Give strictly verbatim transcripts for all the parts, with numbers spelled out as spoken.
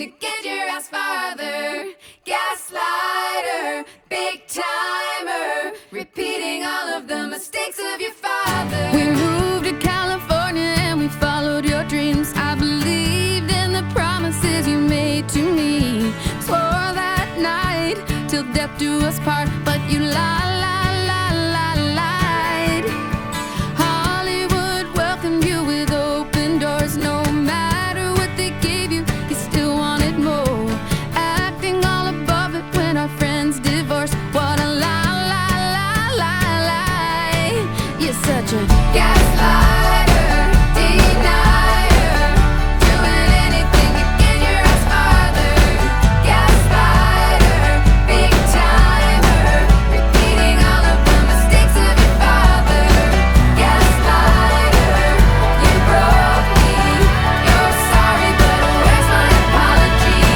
to get your ass farther. Gaslighter, big timer, repeating all of the mistakes of your father. We moved to California and we followed your dreams. I believed in the promises you made to me. Swore that night till death do us part, but you lied, lied, lied, lied, lied. Hollywood welcomed you with open doors. No matter what they gave you, you still wanted more. Acting all above it when our friends divorced. What a lie, lie, lie, lie, lie. You're such a Gaslighter, denier, doing anything to get your ass farther. Gaslighter, big timer, repeating all of the mistakes of your father. Gaslighter, you broke me. You're sorry, but where's my apology?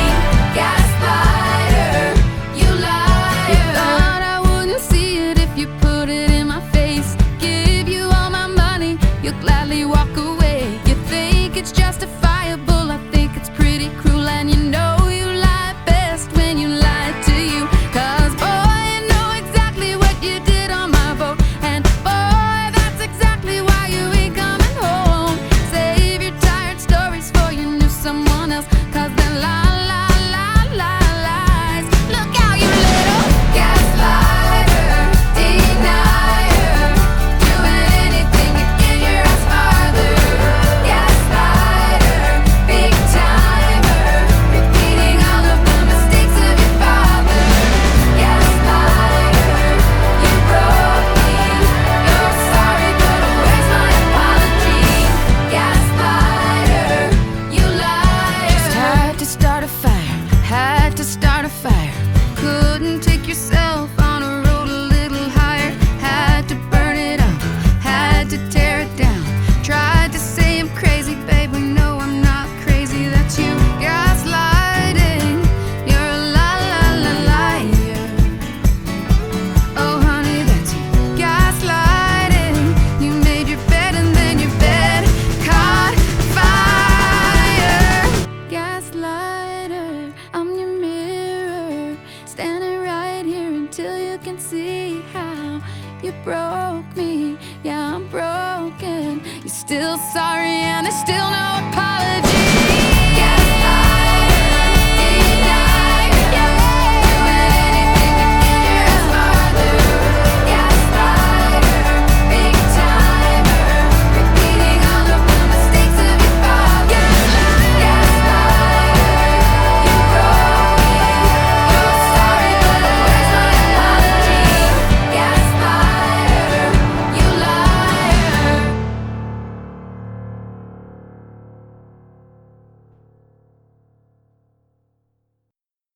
Gaslighter, you liar. You thought I wouldn't see it if you put it in my face. Give you all my money, you'll gladly walk away. You think it's justifiable, I think it's pretty cruel. And you know you lie best when you lie to you. Cause boy, you know exactly what you did on my vote. And boy, that's exactly why you ain't coming home. Save your tired stories for you knew someone else. Cause they're lie, lie, lie, lie, lies. Look out, you little Gaslighter, denier, doing anything to get your ass farther. Gaslighter, big timer, repeating all of the mistakes of your father. Gaslighter, you broke me. You're sorry, but where's my apology? Gaslighter, you liar. Just had to start a fire, had to start a fire. Couldn't take yourself on a road a little higher. Had to burn it up, had to tear it down. Tried to say I'm crazy, babe, but no, I'm not crazy. That's you gaslighting. You're a la la la liar. Oh honey, that's you gaslighting. You made your bed and then your bed caught fire. Gaslighter, I'm your mirror, standing right here until you can see how you broke me. Yeah, I'm broken. You're still sorry and there's still